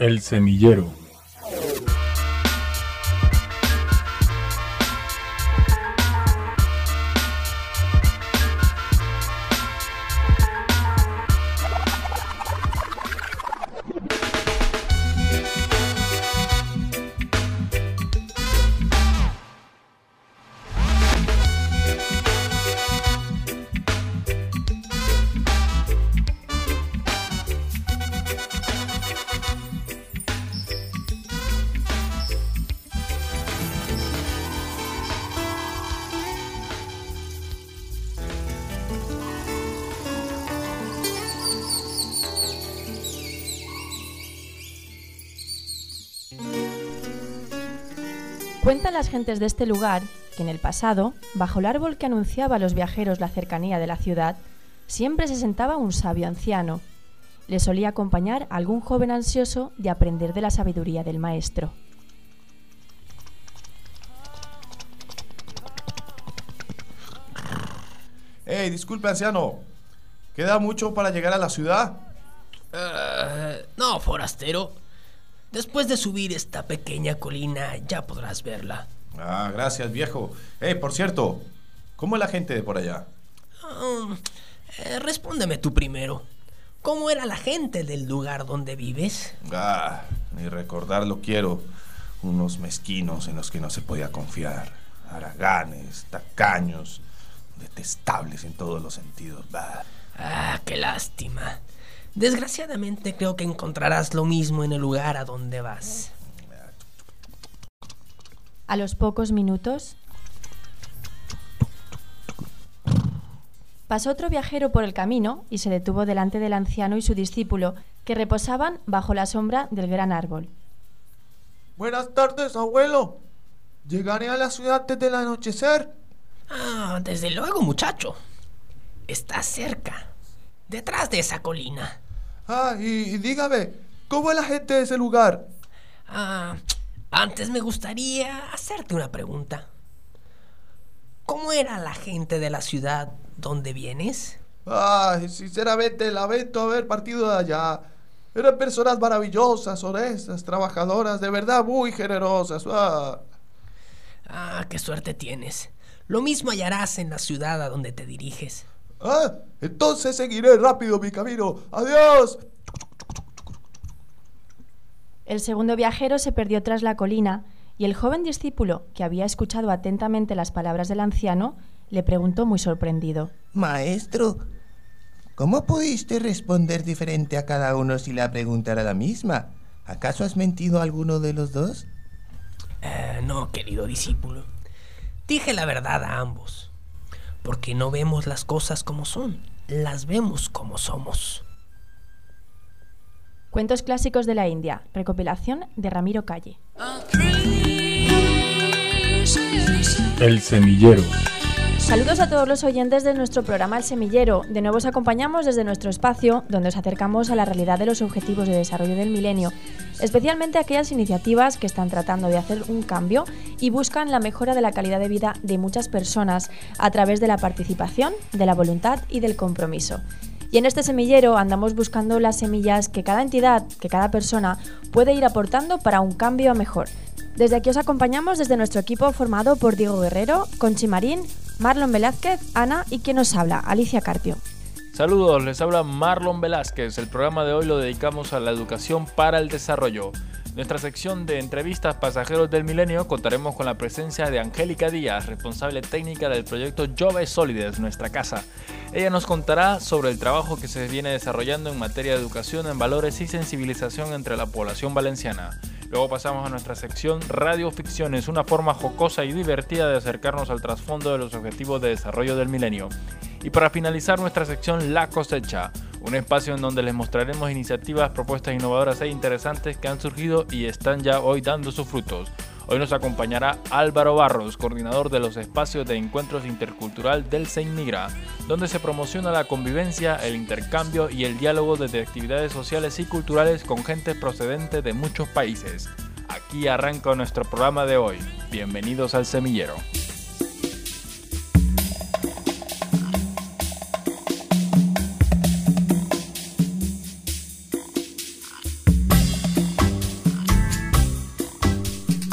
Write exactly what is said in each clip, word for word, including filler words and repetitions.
El Semillero. Cuentan las gentes de este lugar que en el pasado, bajo el árbol que anunciaba a los viajeros la cercanía de la ciudad, siempre se sentaba un sabio anciano. Le solía acompañar algún joven ansioso de aprender de la sabiduría del maestro. Hey, disculpe, anciano. ¿Queda mucho para llegar a la ciudad? Uh, no, forastero. Después de subir esta pequeña colina, ya podrás verla. Ah, gracias, viejo. Eh, por cierto, ¿cómo es la gente de por allá? Um, eh, respóndeme tú primero. ¿Cómo era la gente del lugar donde vives? Ah, ni recordarlo quiero. Unos mezquinos en los que no se podía confiar. Haraganes, tacaños, detestables en todos los sentidos. Bah. Ah, qué lástima. Desgraciadamente creo que encontrarás lo mismo en el lugar a donde vas. A los pocos minutos, pasó otro viajero por el camino y se detuvo delante del anciano y su discípulo, que reposaban bajo la sombra del gran árbol. Buenas tardes, abuelo. ¿Llegaré a la ciudad desde el anochecer? Ah, desde luego, muchacho. Está cerca. Detrás de esa colina. Ah, y, y dígame, ¿cómo es la gente de ese lugar? Ah, antes me gustaría hacerte una pregunta. ¿Cómo era la gente de la ciudad donde vienes? Ah, sinceramente lamento haber partido de allá. Eran personas maravillosas, honestas, trabajadoras, de verdad muy generosas. Ah, ah qué suerte tienes. Lo mismo hallarás en la ciudad a donde te diriges. Ah, entonces seguiré rápido mi camino. ¡Adiós! El segundo viajero se perdió tras la colina y el joven discípulo, que había escuchado atentamente las palabras del anciano, le preguntó muy sorprendido. Maestro, ¿cómo pudiste responder diferente a cada uno si la pregunta era la misma? ¿Acaso has mentido a alguno de los dos? Uh, no, querido discípulo. Dije la verdad a ambos. Porque no vemos las cosas como son, las vemos como somos. Cuentos clásicos de la India, recopilación de Ramiro Calle. El Semillero. Saludos a todos los oyentes de nuestro programa El Semillero. De nuevo os acompañamos desde nuestro espacio, donde os acercamos a la realidad de los Objetivos de Desarrollo del Milenio, especialmente aquellas iniciativas que están tratando de hacer un cambio y buscan la mejora de la calidad de vida de muchas personas a través de la participación, de la voluntad y del compromiso. Y en este semillero andamos buscando las semillas que cada entidad, que cada persona puede ir aportando para un cambio a mejor. Desde aquí os acompañamos desde nuestro equipo formado por Diego Guerrero, Conchi Marín, Marlon Velázquez, Ana y quien nos habla, Alicia Carpio. Saludos, les habla Marlon Velázquez. El programa de hoy lo dedicamos a la educación para el desarrollo. En nuestra sección de entrevistas pasajeros del milenio contaremos con la presencia de Angélica Díaz, responsable técnica del proyecto Jove Solides, nuestra casa. Ella nos contará sobre el trabajo que se viene desarrollando en materia de educación en valores y sensibilización entre la población valenciana. Luego pasamos a nuestra sección Radio Ficciones, una forma jocosa y divertida de acercarnos al trasfondo de los objetivos de desarrollo del milenio. Y para finalizar nuestra sección La Cosecha, un espacio en donde les mostraremos iniciativas, propuestas innovadoras e interesantes que han surgido y están ya hoy dando sus frutos. Hoy nos acompañará Álvaro Barros, coordinador de los espacios de encuentros intercultural del SEINMIGRA, donde se promociona la convivencia, el intercambio y el diálogo desde actividades sociales y culturales con gente procedente de muchos países. Aquí arranca nuestro programa de hoy. Bienvenidos al Semillero.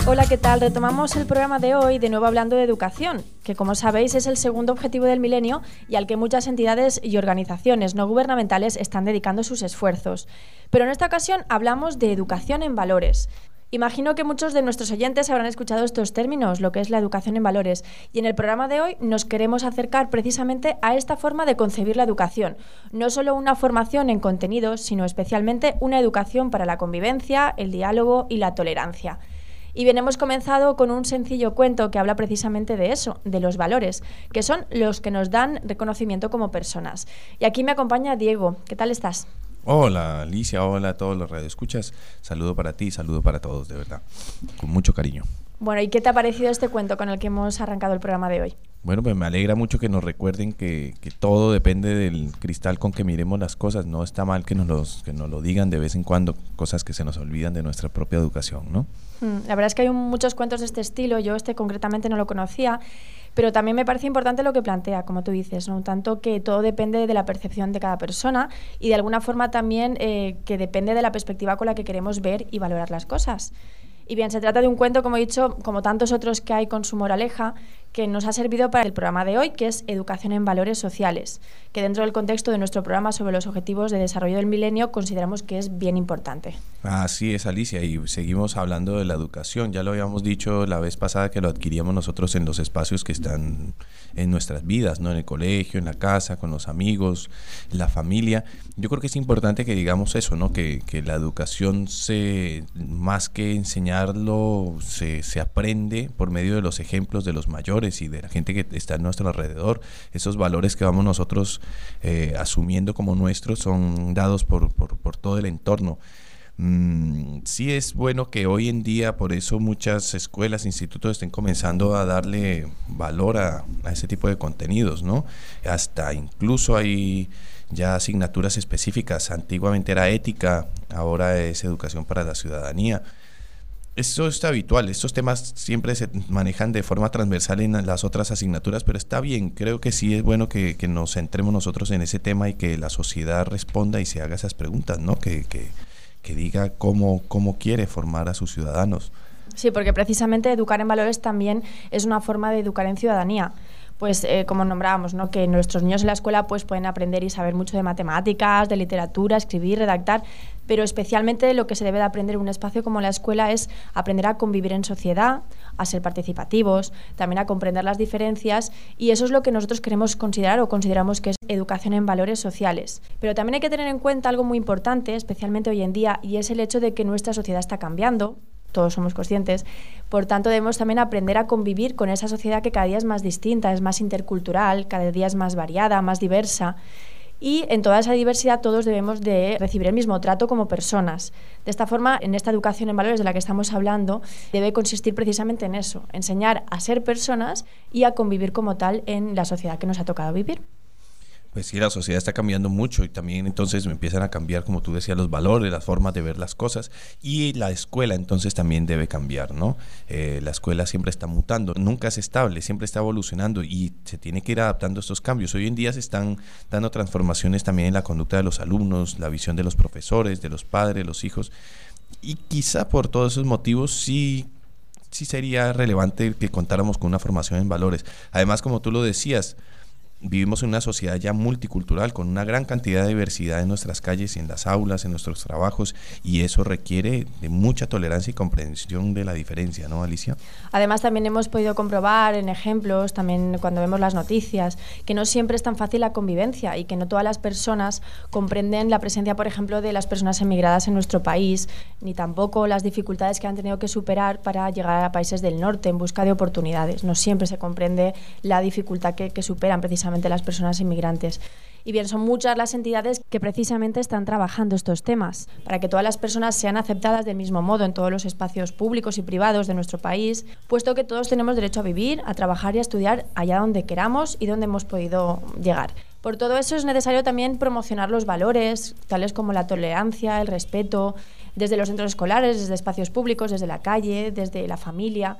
Hola, ¿qué tal? Retomamos el programa de hoy, de nuevo hablando de educación, que como sabéis es el segundo objetivo del milenio y al que muchas entidades y organizaciones no gubernamentales están dedicando sus esfuerzos. Pero en esta ocasión hablamos de educación en valores. Imagino que muchos de nuestros oyentes habrán escuchado estos términos, lo que es la educación en valores, y en el programa de hoy nos queremos acercar precisamente a esta forma de concebir la educación. No solo una formación en contenidos, sino especialmente una educación para la convivencia, el diálogo y la tolerancia. Y bien, hemos comenzado con un sencillo cuento que habla precisamente de eso, de los valores, que son los que nos dan reconocimiento como personas. Y aquí me acompaña Diego. ¿Qué tal estás? Hola Alicia, hola a todos los radioescuchas. Saludo para ti, saludo para todos, de verdad. Con mucho cariño. Bueno, ¿y qué te ha parecido este cuento con el que hemos arrancado el programa de hoy? Bueno, pues me alegra mucho que nos recuerden que, que todo depende del cristal con que miremos las cosas. No está mal que nos, los, que nos lo digan de vez en cuando, cosas que se nos olvidan de nuestra propia educación, ¿no? La verdad es que hay muchos cuentos de este estilo, yo este concretamente no lo conocía, pero también me parece importante lo que plantea, como tú dices, ¿no? Tanto que todo depende de la percepción de cada persona y de alguna forma también eh, que depende de la perspectiva con la que queremos ver y valorar las cosas. Y bien, se trata de un cuento, como he dicho, como tantos otros que hay con su moraleja, que nos ha servido para el programa de hoy, que es Educación en Valores Sociales, que dentro del contexto de nuestro programa sobre los Objetivos de Desarrollo del Milenio consideramos que es bien importante. Así es, Alicia, y seguimos hablando de la educación. Ya lo habíamos dicho la vez pasada que lo adquiríamos nosotros en los espacios que están en nuestras vidas, ¿no? En el colegio, en la casa, con los amigos, en la familia. Yo creo que es importante que digamos eso, ¿no? Que, que la educación, se, más que enseñarlo, se, se aprende por medio de los ejemplos de los mayores y de la gente que está a nuestro alrededor. Esos valores que vamos nosotros eh, asumiendo como nuestros son dados por, por, por todo el entorno. Mm, sí es bueno que hoy en día, por eso muchas escuelas, institutos estén comenzando a darle valor a, a ese tipo de contenidos, ¿no? Hasta incluso hay ya asignaturas específicas. Antiguamente era ética, ahora es educación para la ciudadanía. Eso es habitual, estos temas siempre se manejan de forma transversal en las otras asignaturas, pero está bien, creo que sí es bueno que, que nos centremos nosotros en ese tema y que la sociedad responda y se haga esas preguntas, ¿no? Que, que, que diga cómo, cómo quiere formar a sus ciudadanos. Sí, porque precisamente educar en valores también es una forma de educar en ciudadanía. Pues eh, como nombrábamos, ¿no? Que nuestros niños en la escuela pues pueden aprender y saber mucho de matemáticas, de literatura, escribir, redactar, pero especialmente lo que se debe de aprender en un espacio como la escuela es aprender a convivir en sociedad, a ser participativos, también a comprender las diferencias, y eso es lo que nosotros queremos considerar o consideramos que es educación en valores sociales. Pero también hay que tener en cuenta algo muy importante, especialmente hoy en día, y es el hecho de que nuestra sociedad está cambiando. Todos somos conscientes, por tanto debemos también aprender a convivir con esa sociedad que cada día es más distinta, es más intercultural, cada día es más variada, más diversa, y en toda esa diversidad todos debemos de recibir el mismo trato como personas. De esta forma, en esta educación en valores de la que estamos hablando, debe consistir precisamente en eso, enseñar a ser personas y a convivir como tal en la sociedad que nos ha tocado vivir. Pues sí, la sociedad está cambiando mucho y también entonces empiezan a cambiar, como tú decías, los valores, las formas de ver las cosas, y la escuela entonces también debe cambiar, ¿no? Eh, la escuela siempre está mutando, nunca es estable, siempre está evolucionando y se tiene que ir adaptando a estos cambios. Hoy en día se están dando transformaciones también en la conducta de los alumnos, la visión de los profesores, de los padres, los hijos, y quizá por todos esos motivos sí... sí sería relevante que contáramos con una formación en valores. Además, como tú lo decías, vivimos en una sociedad ya multicultural con una gran cantidad de diversidad en nuestras calles y en las aulas, en nuestros trabajos, y eso requiere de mucha tolerancia y comprensión de la diferencia, ¿no, Alicia? Además, también hemos podido comprobar en ejemplos, también cuando vemos las noticias, que no siempre es tan fácil la convivencia y que no todas las personas comprenden la presencia, por ejemplo, de las personas emigradas en nuestro país, ni tampoco las dificultades que han tenido que superar para llegar a países del norte en busca de oportunidades. No siempre se comprende la dificultad que, que superan precisamente las personas inmigrantes. Y bien, son muchas las entidades que precisamente están trabajando estos temas para que todas las personas sean aceptadas del mismo modo en todos los espacios públicos y privados de nuestro país, puesto que todos tenemos derecho a vivir, a trabajar y a estudiar allá donde queramos y donde hemos podido llegar. Por todo eso es necesario también promocionar los valores, tales como la tolerancia, el respeto, desde los centros escolares, desde espacios públicos, desde la calle, desde la familia.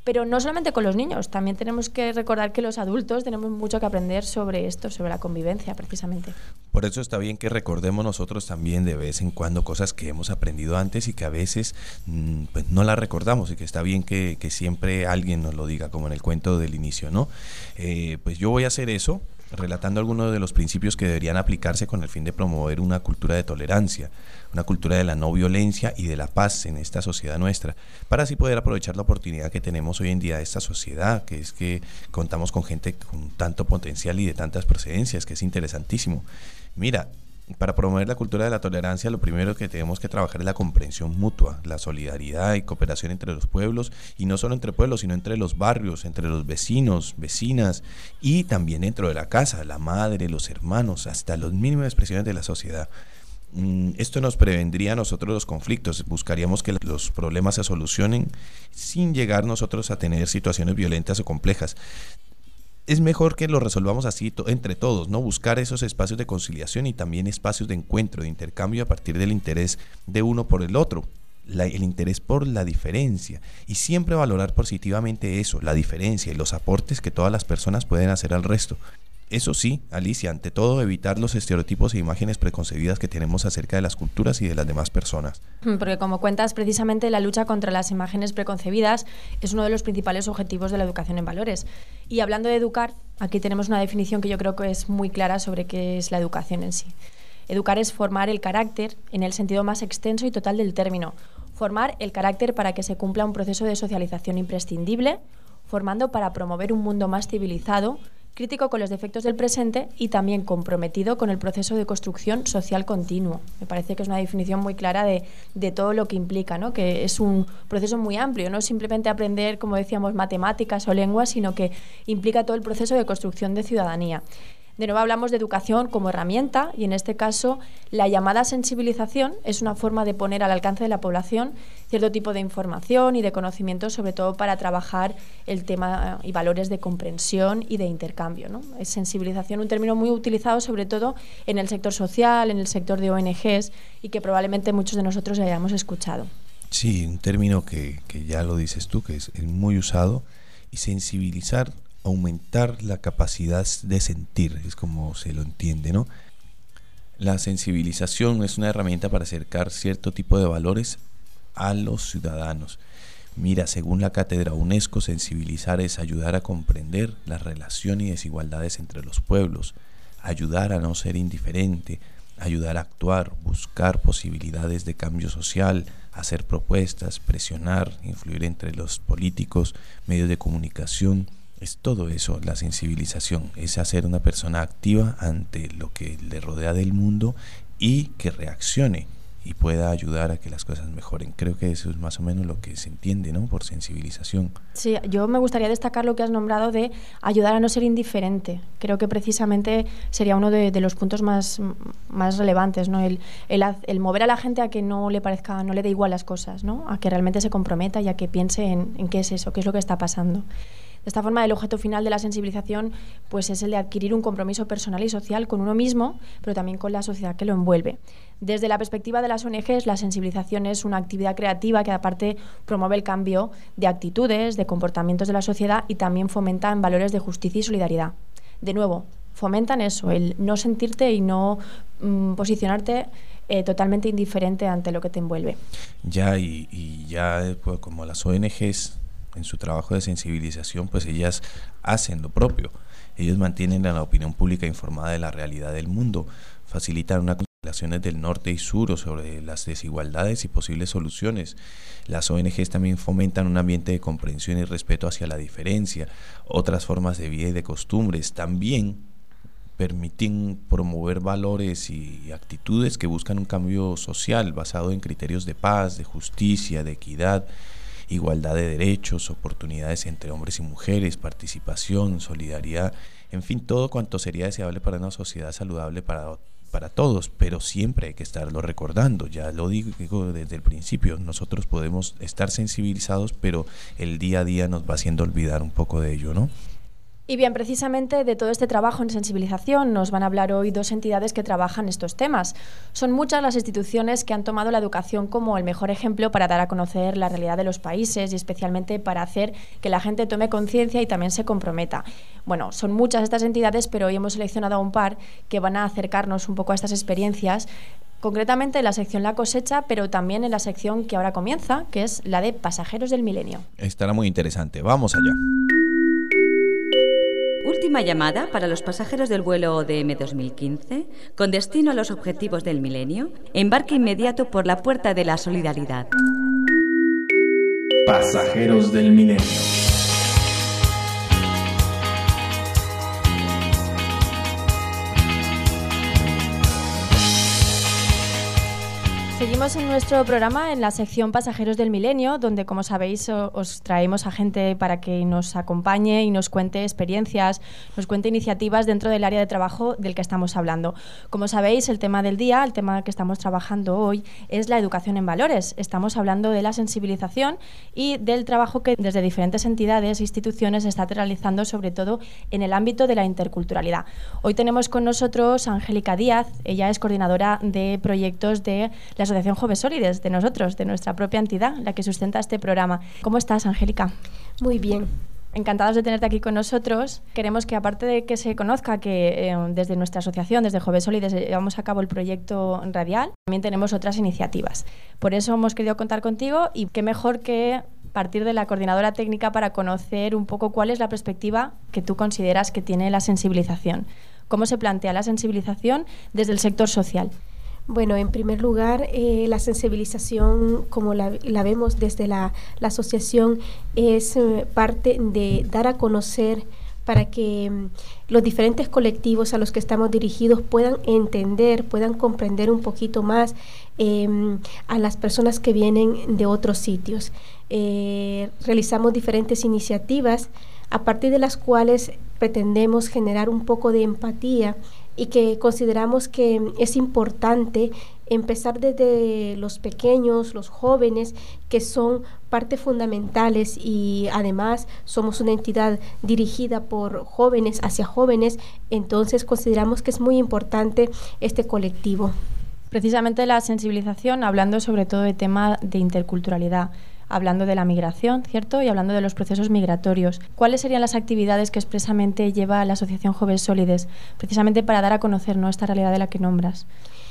Pero no solamente con los niños, también tenemos que recordar que los adultos tenemos mucho que aprender sobre esto, sobre la convivencia precisamente. Por eso está bien que recordemos nosotros también de vez en cuando cosas que hemos aprendido antes y que a veces mmm, pues no las recordamos, y que está bien que, que siempre alguien nos lo diga, como en el cuento del inicio, ¿no? Eh, pues yo voy a hacer eso, relatando algunos de los principios que deberían aplicarse con el fin de promover una cultura de tolerancia, una cultura de la no violencia y de la paz en esta sociedad nuestra, para así poder aprovechar la oportunidad que tenemos hoy en día de esta sociedad, que es que contamos con gente con tanto potencial y de tantas procedencias, que es interesantísimo. Mira, para promover la cultura de la tolerancia, lo primero que tenemos que trabajar es la comprensión mutua, la solidaridad y cooperación entre los pueblos, y no solo entre pueblos, sino entre los barrios, entre los vecinos, vecinas, y también dentro de la casa, la madre, los hermanos, hasta las mínimas expresiones de la sociedad. Esto nos prevendría a nosotros los conflictos, buscaríamos que los problemas se solucionen sin llegar nosotros a tener situaciones violentas o complejas. Es mejor que lo resolvamos así to- entre todos, ¿no? Buscar esos espacios de conciliación y también espacios de encuentro, de intercambio a partir del interés de uno por el otro, la, el interés por la diferencia, y siempre valorar positivamente eso, la diferencia y los aportes que todas las personas pueden hacer al resto. Eso sí, Alicia, ante todo evitar los estereotipos e imágenes preconcebidas que tenemos acerca de las culturas y de las demás personas. Porque como cuentas, precisamente la lucha contra las imágenes preconcebidas es uno de los principales objetivos de la educación en valores. Y hablando de educar, aquí tenemos una definición que yo creo que es muy clara sobre qué es la educación en sí. Educar es formar el carácter en el sentido más extenso y total del término. Formar el carácter para que se cumpla un proceso de socialización imprescindible, formando para promover un mundo más civilizado, crítico con los defectos del presente y también comprometido con el proceso de construcción social continuo. Me parece que es una definición muy clara de, de todo lo que implica, ¿no? Que es un proceso muy amplio, no simplemente aprender, como decíamos, matemáticas o lenguas, sino que implica todo el proceso de construcción de ciudadanía. De nuevo hablamos de educación como herramienta y en este caso la llamada sensibilización es una forma de poner al alcance de la población cierto tipo de información y de conocimiento, sobre todo para trabajar el tema y valores de comprensión y de intercambio, ¿no? Es sensibilización un término muy utilizado sobre todo en el sector social, en el sector de O N Ges y que probablemente muchos de nosotros hayamos escuchado. Sí, un término que, que ya lo dices tú, que es muy usado, y sensibilizar, aumentar la capacidad de sentir, es como se lo entiende, ¿no? La sensibilización es una herramienta para acercar cierto tipo de valores a los ciudadanos. Mira, según la cátedra UNESCO, sensibilizar es ayudar a comprender la relación y desigualdades entre los pueblos, ayudar a no ser indiferente, ayudar a actuar, buscar posibilidades de cambio social, hacer propuestas, presionar, influir entre los políticos, medios de comunicación. Es todo eso, la sensibilización, es hacer una persona activa ante lo que le rodea del mundo y que reaccione y pueda ayudar a que las cosas mejoren. Creo que eso es más o menos lo que se entiende, ¿no?, por sensibilización. Sí, yo me gustaría destacar lo que has nombrado de ayudar a no ser indiferente. Creo que precisamente sería uno de, de los puntos más, más relevantes, ¿no? El, el, el mover a la gente a que no le parezca, no le dé igual las cosas, ¿no? A que realmente se comprometa y a que piense en, en qué es eso, qué es lo que está pasando. De esta forma, el objeto final de la sensibilización pues, es el de adquirir un compromiso personal y social con uno mismo, pero también con la sociedad que lo envuelve. Desde la perspectiva de las O N Ges, la sensibilización es una actividad creativa que aparte promueve el cambio de actitudes, de comportamientos de la sociedad y también fomenta en valores de justicia y solidaridad. De nuevo, fomentan eso, el no sentirte y no mmm, posicionarte eh, totalmente indiferente ante lo que te envuelve. Ya, y, y ya pues, como las O N Ges en su trabajo de sensibilización, pues ellas hacen lo propio. Ellos mantienen a la opinión pública informada de la realidad del mundo, facilitan unas relaciones del norte y sur sobre las desigualdades y posibles soluciones. Las O N Ges también fomentan un ambiente de comprensión y respeto hacia la diferencia, otras formas de vida y de costumbres. También permiten promover valores y actitudes que buscan un cambio social basado en criterios de paz, de justicia, de equidad, igualdad de derechos, oportunidades entre hombres y mujeres, participación, solidaridad, en fin, todo cuanto sería deseable para una sociedad saludable para, para todos, pero siempre hay que estarlo recordando. Ya lo digo, digo desde el principio, nosotros podemos estar sensibilizados, pero el día a día nos va haciendo olvidar un poco de ello, ¿no? Y bien, precisamente de todo este trabajo en sensibilización nos van a hablar hoy dos entidades que trabajan estos temas. Son muchas las instituciones que han tomado la educación como el mejor ejemplo para dar a conocer la realidad de los países y especialmente para hacer que la gente tome conciencia y también se comprometa. Bueno, son muchas estas entidades, pero hoy hemos seleccionado a un par que van a acercarnos un poco a estas experiencias, concretamente en la sección La Cosecha, pero también en la sección que ahora comienza, que es la de Pasajeros del Milenio. Estará muy interesante. Vamos allá. Última llamada para los pasajeros del vuelo O D M dos mil quince, con destino a los objetivos del milenio. Embarque inmediato por la puerta de la solidaridad. Pasajeros del Milenio. Seguimos en nuestro programa en la sección Pasajeros del Milenio, donde, como sabéis, os traemos a gente para que nos acompañe y nos cuente experiencias, nos cuente iniciativas dentro del área de trabajo del que estamos hablando. Como sabéis, el tema del día, el tema que estamos trabajando hoy, es la educación en valores. Estamos hablando de la sensibilización y del trabajo que desde diferentes entidades e instituciones se está realizando, sobre todo en el ámbito de la interculturalidad. Hoy tenemos con nosotros a Angélica Díaz. Ella es coordinadora de proyectos de la Asociación Jovesólides, de nosotros, de nuestra propia entidad, la que sustenta este programa. ¿Cómo estás, Angélica? Muy bien. Encantados de tenerte aquí con nosotros. Queremos que, aparte de que se conozca que eh, desde nuestra asociación, desde Jovesólides, llevamos a cabo el proyecto radial, también tenemos otras iniciativas. Por eso hemos querido contar contigo y qué mejor que partir de la coordinadora técnica para conocer un poco cuál es la perspectiva que tú consideras que tiene la sensibilización. ¿Cómo se plantea la sensibilización desde el sector social? Bueno, en primer lugar, eh, la sensibilización, como la, la vemos desde la, la asociación, es eh, parte de dar a conocer para que um, los diferentes colectivos a los que estamos dirigidos puedan entender, puedan comprender un poquito más eh, a las personas que vienen de otros sitios. Eh, realizamos diferentes iniciativas a partir de las cuales pretendemos generar un poco de empatía y que consideramos que es importante empezar desde los pequeños, los jóvenes, que son parte fundamentales y además somos una entidad dirigida por jóvenes hacia jóvenes, entonces consideramos que es muy importante este colectivo. Precisamente la sensibilización, hablando sobre todo de tema de interculturalidad, hablando de la migración, ¿cierto? Y hablando de los procesos migratorios. ¿Cuáles serían las actividades que expresamente lleva la Asociación Jovesólides, precisamente para dar a conocer, ¿no?, esta realidad de la que nombras?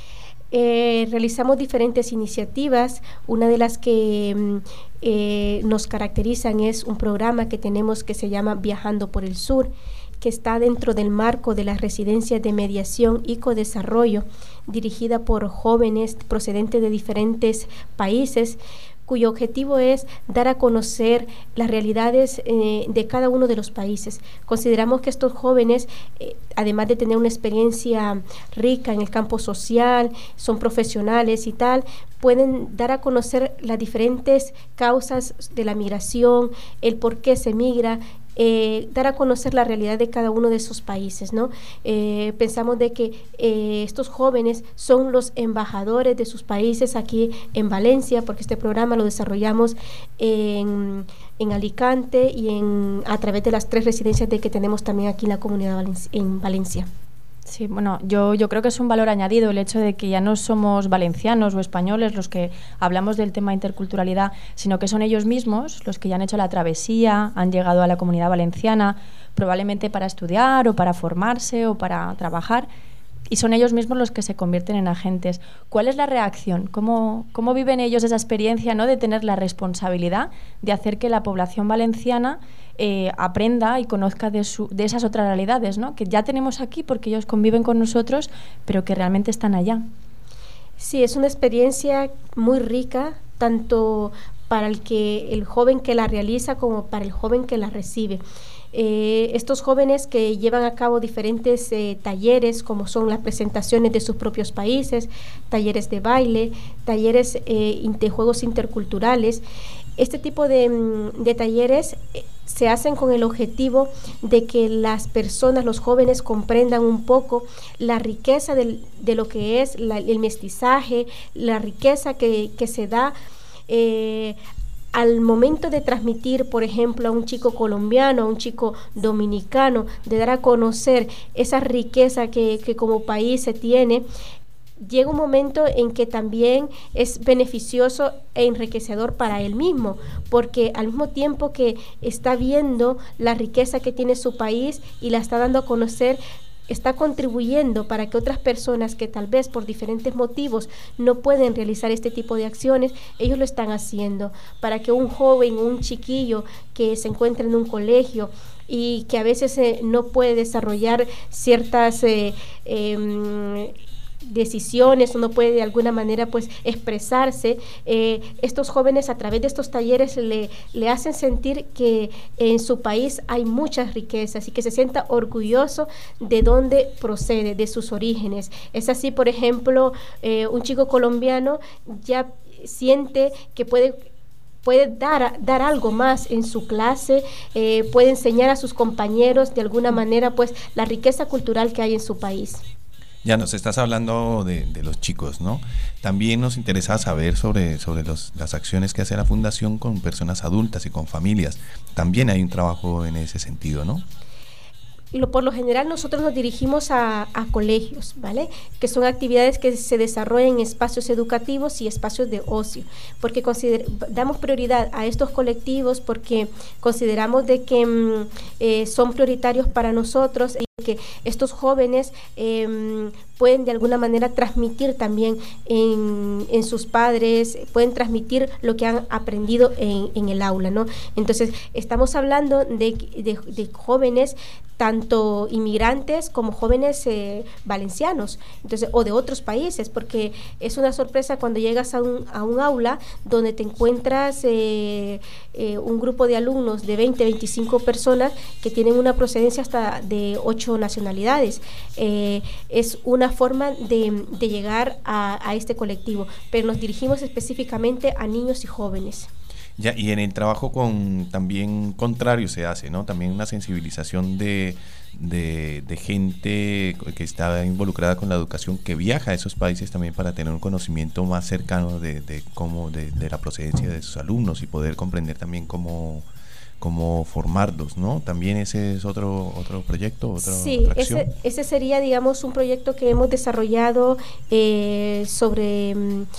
Eh, realizamos diferentes iniciativas. Una de las que eh, nos caracterizan es un programa que tenemos que se llama Viajando por el Sur, que está dentro del marco de las residencias de mediación y codesarrollo, dirigida por jóvenes procedentes de diferentes países, cuyo objetivo es dar a conocer las realidades eh, de cada uno de los países. Consideramos que estos jóvenes, eh, además de tener una experiencia rica en el campo social, son profesionales y tal, pueden dar a conocer las diferentes causas de la migración, el por qué se migra, Eh, dar a conocer la realidad de cada uno de esos países, ¿no? Eh, pensamos de que eh, estos jóvenes son los embajadores de sus países aquí en Valencia, porque este programa lo desarrollamos en, en Alicante y en, a través de las tres residencias de que tenemos también aquí en la comunidad Valencia, en Valencia. Sí, bueno, yo, yo creo que es un valor añadido el hecho de que ya no somos valencianos o españoles los que hablamos del tema interculturalidad, sino que son ellos mismos los que ya han hecho la travesía, han llegado a la comunidad valenciana, probablemente para estudiar o para formarse o para trabajar, y son ellos mismos los que se convierten en agentes. ¿Cuál es la reacción? ¿Cómo, cómo viven ellos esa experiencia, ¿no?, de tener la responsabilidad de hacer que la población valenciana eh, aprenda y conozca de, su, de esas otras realidades, ¿no?, que ya tenemos aquí porque ellos conviven con nosotros, pero que realmente están allá? Sí, es una experiencia muy rica, tanto para el, que, el joven que la realiza como para el joven que la recibe. Eh, estos jóvenes que llevan a cabo diferentes eh, talleres, como son las presentaciones de sus propios países, talleres de baile, talleres eh, de juegos interculturales. Este tipo de, de talleres eh, se hacen con el objetivo de que las personas, los jóvenes, comprendan un poco la riqueza del, de lo que es la, el mestizaje, la riqueza que, que se da eh, a al momento de transmitir, por ejemplo, a un chico colombiano, a un chico dominicano, de dar a conocer esa riqueza que, que como país se tiene, llega un momento en que también es beneficioso e enriquecedor para él mismo, porque al mismo tiempo que está viendo la riqueza que tiene su país y la está dando a conocer, está contribuyendo para que otras personas que tal vez por diferentes motivos no pueden realizar este tipo de acciones, ellos lo están haciendo, para que un joven o un chiquillo que se encuentra en un colegio y que a veces eh, no puede desarrollar ciertas eh, eh, decisiones o no puede de alguna manera pues expresarse, eh, estos jóvenes a través de estos talleres le, le hacen sentir que en su país hay muchas riquezas y que se sienta orgulloso de dónde procede, de sus orígenes. Es así, por ejemplo, eh, un chico colombiano ya siente que puede puede dar, dar algo más en su clase, eh, puede enseñar a sus compañeros de alguna manera pues la riqueza cultural que hay en su país. Ya nos estás hablando de, de los chicos, ¿no? También nos interesa saber sobre, sobre los, las acciones que hace la Fundación con personas adultas y con familias. También hay un trabajo en ese sentido, ¿no? Lo, por lo general nosotros nos dirigimos a, a colegios, ¿vale? Que son actividades que se desarrollan en espacios educativos y espacios de ocio, porque consider, damos prioridad a estos colectivos porque consideramos de que mm, eh, son prioritarios para nosotros y que estos jóvenes eh, pueden de alguna manera transmitir también en, en sus padres, pueden transmitir lo que han aprendido en, en el aula, ¿no? Entonces estamos hablando de, de, de jóvenes tanto inmigrantes como jóvenes eh, valencianos, entonces, o de otros países, porque es una sorpresa cuando llegas a un, a un aula donde te encuentras eh, eh, un grupo de alumnos de veinte, veinticinco personas que tienen una procedencia hasta de ocho nacionalidades. Eh, es una forma de, de llegar a, a este colectivo, pero nos dirigimos específicamente a niños y jóvenes. Ya, y en el trabajo con también contrario se hace, ¿no? También una sensibilización de, de, de gente que está involucrada con la educación, que viaja a esos países también para tener un conocimiento más cercano de, de cómo, de, de la procedencia de sus alumnos y poder comprender también cómo, cómo formarlos, ¿no? También ese es otro otro proyecto, otra sí, acción. ese, ese sería, digamos, un proyecto que hemos desarrollado eh, sobre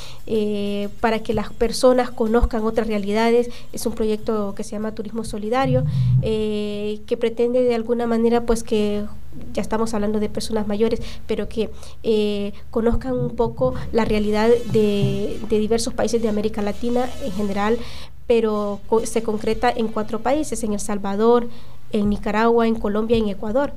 eh, para que las personas conozcan otras realidades. Es un proyecto que se llama Turismo Solidario, eh, que pretende de alguna manera, pues que ya estamos hablando de personas mayores, pero que eh, conozcan un poco la realidad de, de diversos países de América Latina en general, pero co- se concreta en cuatro países: en El Salvador, en Nicaragua, en Colombia y en Ecuador.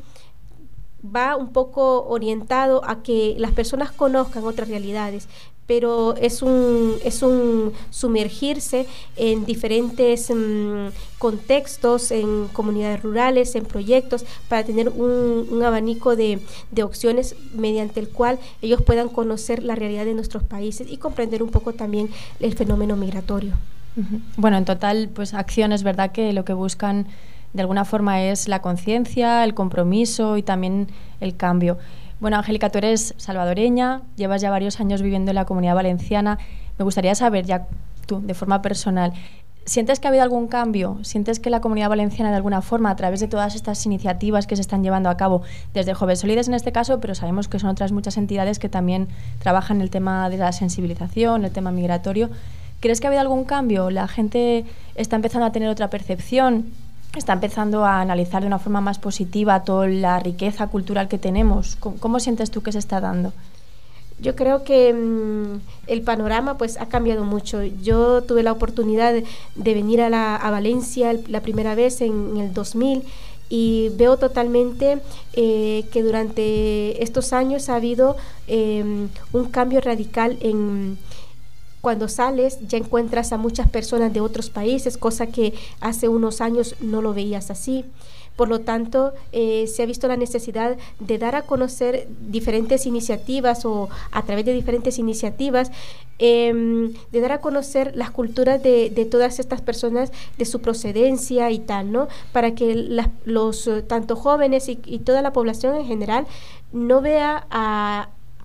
Va un poco orientado a que las personas conozcan otras realidades, pero es un, es un sumergirse en diferentes mmm, contextos, en comunidades rurales, en proyectos, para tener un, un abanico de, de opciones mediante el cual ellos puedan conocer la realidad de nuestros países y comprender un poco también el fenómeno migratorio. Bueno, en total, pues acciones, ¿verdad?, que lo que buscan de alguna forma es la conciencia, el compromiso y también el cambio. Bueno, Angélica, tú eres salvadoreña, llevas ya varios años viviendo en la Comunidad Valenciana. Me gustaría saber, ya tú, de forma personal, ¿sientes que ha habido algún cambio? ¿Sientes que la Comunidad Valenciana, de alguna forma, a través de todas estas iniciativas que se están llevando a cabo, desde Joves Solides en este caso, pero sabemos que son otras muchas entidades que también trabajan el tema de la sensibilización, el tema migratorio, ¿crees que ha habido algún cambio? ¿La gente está empezando a tener otra percepción? ¿Está empezando a analizar de una forma más positiva toda la riqueza cultural que tenemos? ¿Cómo, cómo sientes tú que se está dando? Yo creo que mmm, el panorama pues ha cambiado mucho. Yo tuve la oportunidad de, de venir a, la, a Valencia la primera vez en, en el dos mil y veo totalmente eh, que durante estos años ha habido eh, un cambio radical en... Cuando sales ya encuentras a muchas personas de otros países, cosa que hace unos años no lo veías así. Por lo tanto, eh, se ha visto la necesidad de dar a conocer diferentes iniciativas o a través de diferentes iniciativas, eh, de dar a conocer las culturas de, de todas estas personas, de su procedencia y tal, ¿no? Para que la, los tanto jóvenes y, y toda la población en general no vea a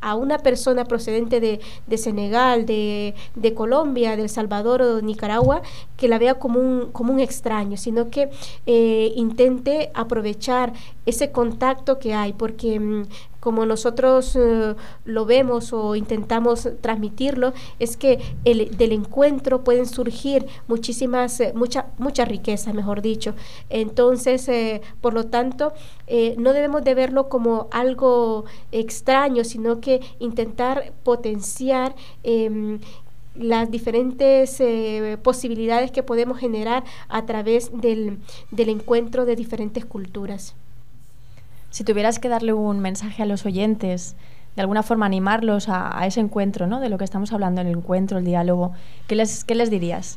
a una persona procedente de, de Senegal, de, de Colombia, de El Salvador o de Nicaragua, que la vea como un, como un extraño, sino que eh, intente aprovechar ese contacto que hay, porque mm, como nosotros eh, lo vemos o intentamos transmitirlo, es que el, del encuentro pueden surgir muchísimas, eh, mucha, mucha riqueza, mejor dicho. Entonces, eh, por lo tanto, eh, no debemos de verlo como algo extraño, sino que intentar potenciar eh, las diferentes eh, posibilidades que podemos generar a través del, del encuentro de diferentes culturas. Si tuvieras que darle un mensaje a los oyentes, de alguna forma animarlos a, a ese encuentro, ¿no? De lo que estamos hablando, el encuentro, el diálogo, ¿qué les, qué les dirías?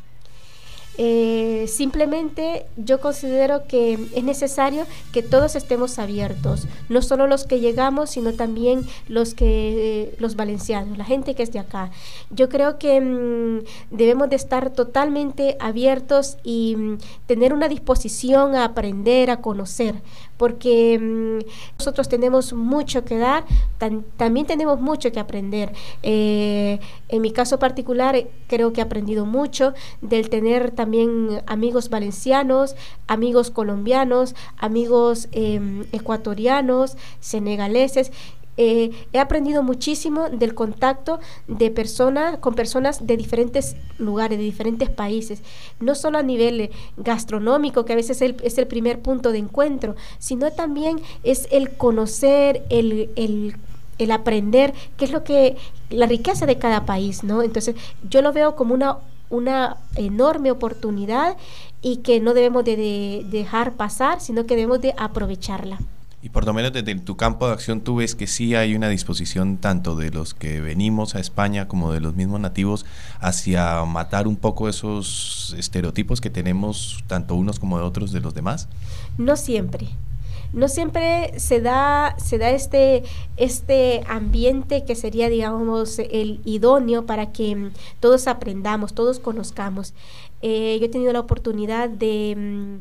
Eh, simplemente yo considero que es necesario que todos estemos abiertos, no solo los que llegamos, sino también los que eh, los valencianos, la gente que es de acá. Yo creo que mmm, debemos de estar totalmente abiertos y mmm, tener una disposición a aprender, a conocer, porque mmm, nosotros tenemos mucho que dar, tan, también tenemos mucho que aprender. Eh, en mi caso particular, eh, creo que he aprendido mucho del tener también amigos valencianos, amigos colombianos, amigos eh, ecuatorianos, senegaleses. Eh, he aprendido muchísimo del contacto de personas con personas de diferentes lugares, de diferentes países, no solo a nivel eh, gastronómico, que a veces es el, es el primer punto de encuentro, sino también es el conocer, el, el, el aprender qué es lo que, la riqueza de cada país, ¿no? Entonces yo lo veo como una, una enorme oportunidad y que no debemos de, de dejar pasar, sino que debemos de aprovecharla. Y por lo menos desde tu campo de acción tú ves que sí hay una disposición tanto de los que venimos a España como de los mismos nativos hacia matar un poco esos estereotipos que tenemos tanto unos como de otros de los demás. No siempre. No siempre se da, se da este, este ambiente que sería, digamos, el idóneo para que todos aprendamos, todos conozcamos. Eh, yo he tenido la oportunidad de...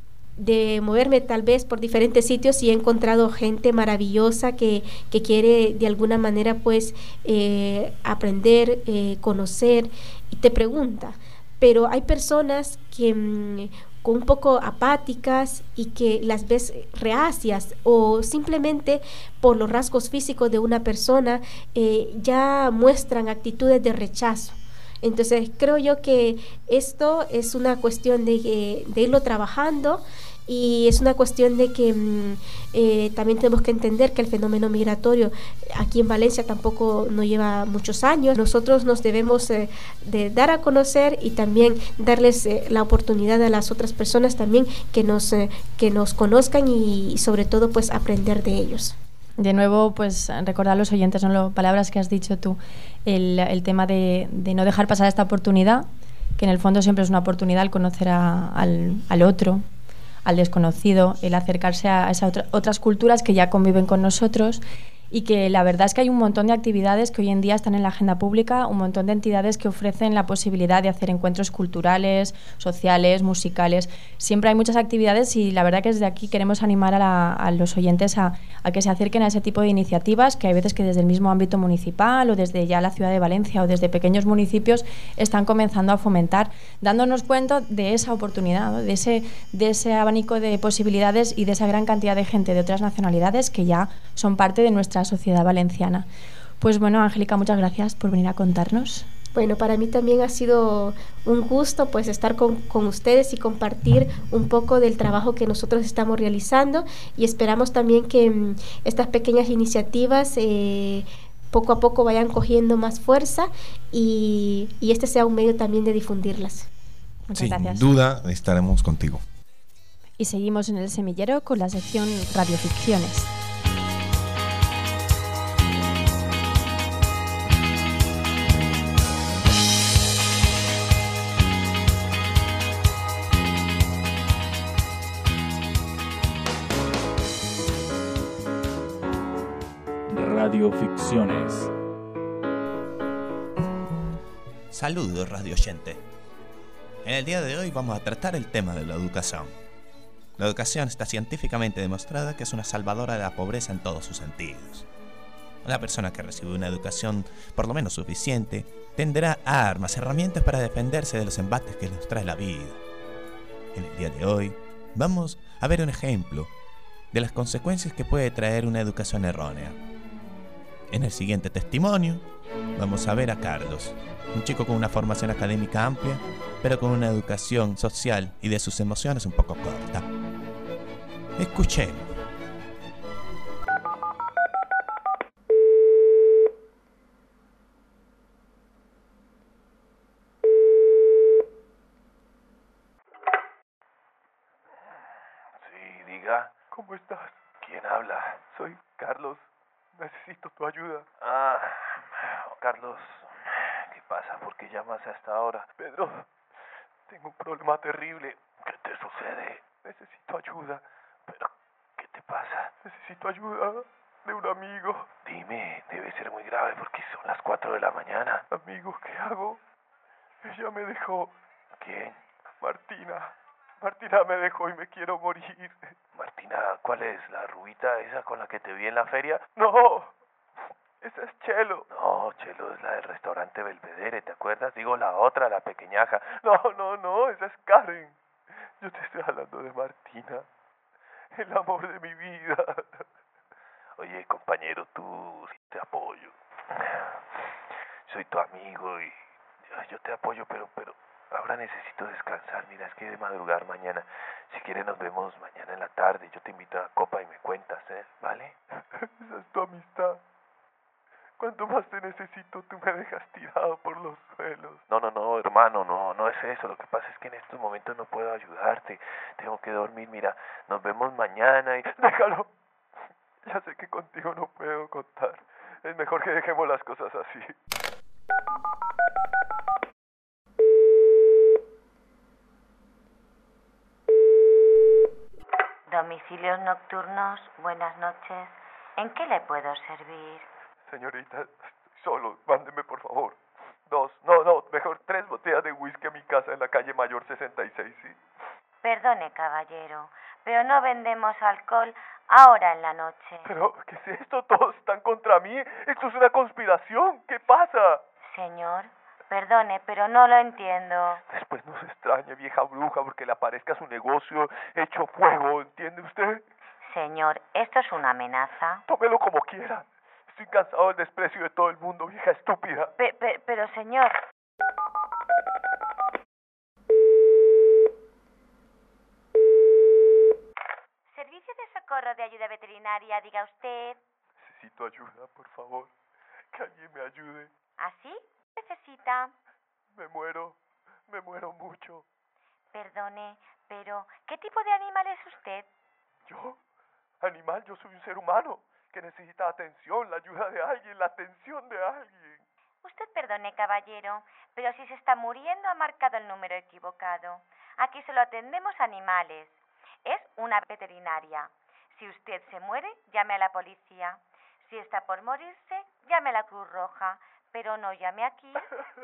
de moverme tal vez por diferentes sitios y he encontrado gente maravillosa que, que quiere de alguna manera pues eh, aprender, eh, conocer y te pregunta, pero hay personas que mmm, con un poco apáticas y que las ves reacias o simplemente por los rasgos físicos de una persona eh, ya muestran actitudes de rechazo. Entonces creo yo que esto es una cuestión de, de irlo trabajando y es una cuestión de que mmm, eh, también tenemos que entender que el fenómeno migratorio aquí en Valencia tampoco no lleva muchos años. Nosotros nos debemos eh, de dar a conocer y también darles eh, la oportunidad a las otras personas también que nos, eh, que nos conozcan y, y sobre todo pues aprender de ellos. De nuevo, pues recordar a los oyentes, ¿no? Las palabras que has dicho tú, el, el tema de, de no dejar pasar esta oportunidad, que en el fondo siempre es una oportunidad al conocer a, al, al otro, al desconocido, el acercarse a esas otra, otras culturas que ya conviven con nosotros y que la verdad es que hay un montón de actividades que hoy en día están en la agenda pública, un montón de entidades que ofrecen la posibilidad de hacer encuentros culturales, sociales, musicales. Siempre hay muchas actividades y la verdad que desde aquí queremos animar a, la, a los oyentes a, a que se acerquen a ese tipo de iniciativas, que hay veces que desde el mismo ámbito municipal o desde ya la ciudad de Valencia o desde pequeños municipios están comenzando a fomentar, dándonos cuenta de esa oportunidad, ¿no? de, ese, de ese abanico de posibilidades y de esa gran cantidad de gente de otras nacionalidades que ya son parte de nuestra sociedad valenciana. Pues bueno, Angélica, muchas gracias por venir a contarnos. Bueno, para mí también ha sido un gusto pues estar con, con ustedes y compartir un poco del trabajo que nosotros estamos realizando y esperamos también que um, estas pequeñas iniciativas eh, poco a poco vayan cogiendo más fuerza y, y este sea un medio también de difundirlas. Muchas Sin gracias. Sin duda estaremos contigo. Y seguimos en El Semillero con la sección Radioficciones. Radioficciones. Saludos, radio oyente. En el día de hoy vamos a tratar el tema de la educación. La educación está científicamente demostrada que es una salvadora de la pobreza en todos sus sentidos. Una persona que recibe una educación por lo menos suficiente tendrá armas, herramientas para defenderse de los embates que nos trae la vida. En el día de hoy vamos a ver un ejemplo de las consecuencias que puede traer una educación errónea. En el siguiente testimonio vamos a ver a Carlos, un chico con una formación académica amplia, pero con una educación social y de sus emociones un poco corta. Escuchemos. Sí, diga. ¿Cómo estás? ¿Quién habla? Soy Carlos. Necesito tu ayuda. Ah, Carlos, ¿qué pasa? ¿Por qué llamas hasta ahora? Pedro, tengo un problema terrible. ¿Qué te sucede? Necesito ayuda. ¿Pero qué te pasa? Necesito ayuda de un amigo. Dime, debe ser muy grave porque son las cuatro de la mañana. Amigo, ¿qué hago? Ella me dejó. ¿Quién? Martina. Martina me dejó y me quiero morir. Martina, ¿cuál es? ¿La rubita esa con la que te vi en la feria? No, esa es Chelo. No, Chelo es la del restaurante Belvedere, ¿te acuerdas? Digo, la otra, la pequeñaja. No, no, no, esa es Karen. Yo te estoy hablando de Martina, el amor de mi vida. Oye, compañero, tú sí te apoyo. Soy tu amigo y yo te apoyo, pero, pero ahora necesito descansar. Mira, es que he de madrugar mañana. Si quieres nos vemos mañana en la tarde. Yo te invito a la copa y me cuentas, ¿eh? ¿Vale? Esa es tu amistad. Cuanto más te necesito, tú me dejas tirado por los suelos. No, no, no, hermano, no, no es eso. Lo que pasa es que en estos momentos no puedo ayudarte. Tengo que dormir. Mira, nos vemos mañana y... ¡Déjalo! Ya sé que contigo no puedo contar. Es mejor que dejemos las cosas así. Domicilios nocturnos, buenas noches. ¿En qué le puedo servir? Señorita, estoy solo. Mándeme, por favor, dos, no, no, mejor tres botellas de whisky a mi casa en la calle Mayor sesenta y seis, ¿sí? Perdone, caballero, pero no vendemos alcohol ahora en la noche. ¿Pero qué es esto? Todos están contra mí. Esto es una conspiración. ¿Qué pasa? Señor, perdone, pero no lo entiendo. Después no se extrañe, vieja bruja, porque le aparezca su negocio hecho fuego, ¿entiende usted? Señor, ¿esto es una amenaza? Tómelo como quiera. Estoy cansado del desprecio de todo el mundo, vieja estúpida. Pe- pe- pero, señor... Servicio de socorro de ayuda veterinaria, diga usted. Necesito ayuda, por favor. Que alguien me ayude. ¿Así? ¿Necesita? Me muero, me muero mucho. Perdone, pero ¿qué tipo de animal es usted? ¿Yo? Animal, yo soy un ser humano que necesita atención, la ayuda de alguien, la atención de alguien. Usted perdone, caballero, pero si se está muriendo ha marcado el número equivocado. Aquí solo atendemos animales. Es una veterinaria. Si usted se muere, llame a la policía. Si está por morirse, llame a la Cruz Roja. Pero no llame aquí.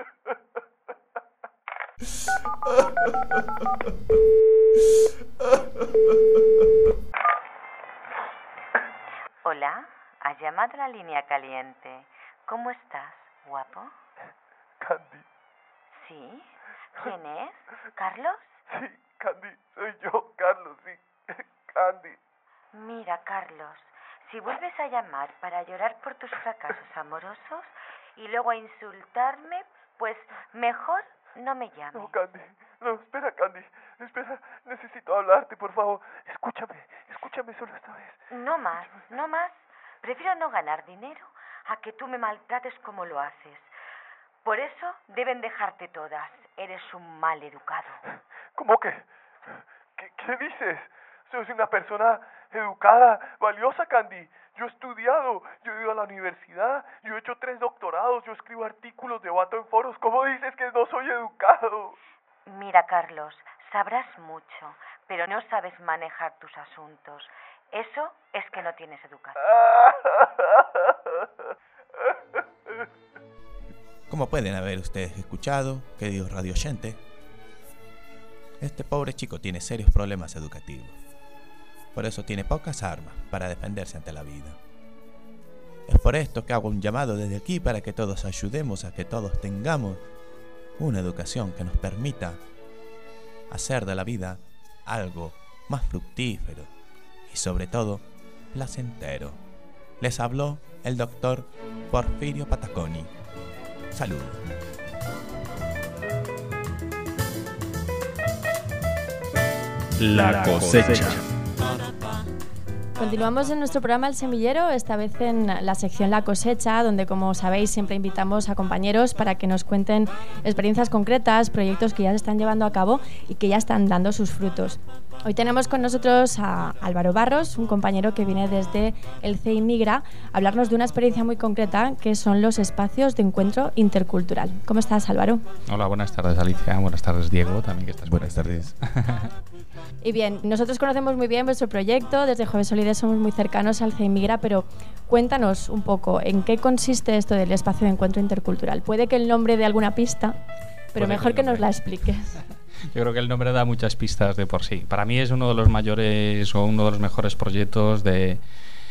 Hola, has llamado a la línea caliente. ¿Cómo estás, guapo? Candy. ¿Sí? ¿Quién es? ¿Carlos? Sí, Candy, soy yo, Carlos, sí. Candy. Mira, Carlos, si vuelves a llamar para llorar por tus fracasos amorosos y luego a insultarme, pues mejor no me llames. No, Candy, no, espera, Candy, espera, necesito hablarte, por favor. Escúchame, escúchame solo esta vez. No más, no más. Prefiero no ganar dinero a que tú me maltrates como lo haces. Por eso deben dejarte todas. Eres un mal educado. ¿Cómo que? ¿Qué, qué dices? Soy una persona educada, valiosa, Candy. Yo he estudiado, yo he ido a la universidad, yo he hecho tres doctorados, yo escribo artículos, debato en foros. ¿Cómo dices que no soy educado? Mira, Carlos, sabrás mucho, pero no sabes manejar tus asuntos. Eso es que no tienes educación. Como pueden haber ustedes escuchado, queridos radioyentes, este pobre chico tiene serios problemas educativos. Por eso tiene pocas armas para defenderse ante la vida. Es por esto que hago un llamado desde aquí para que todos ayudemos a que todos tengamos una educación que nos permita hacer de la vida algo más fructífero y sobre todo placentero. Les habló el doctor Porfirio Pataconi. Salud. La cosecha. Continuamos en nuestro programa El Semillero, esta vez en la sección La Cosecha, donde, como sabéis, siempre invitamos a compañeros para que nos cuenten experiencias concretas, proyectos que ya se están llevando a cabo y que ya están dando sus frutos. Hoy tenemos con nosotros a Álvaro Barros, un compañero que viene desde el C I Migra a hablarnos de una experiencia muy concreta que son los espacios de encuentro intercultural. ¿Cómo estás, Álvaro? Hola, buenas tardes, Alicia. Buenas tardes, Diego, también que estás. Buenas tardes. Y bien, nosotros conocemos muy bien vuestro proyecto, desde Jueves Solides somos muy cercanos al C I Migra, pero cuéntanos un poco en qué consiste esto del espacio de encuentro intercultural. Puede que el nombre dé alguna pista, pero Puede mejor que, que nos la expliques. Yo creo que el nombre da muchas pistas de por sí. Para mí es uno de los mayores o uno de los mejores proyectos de,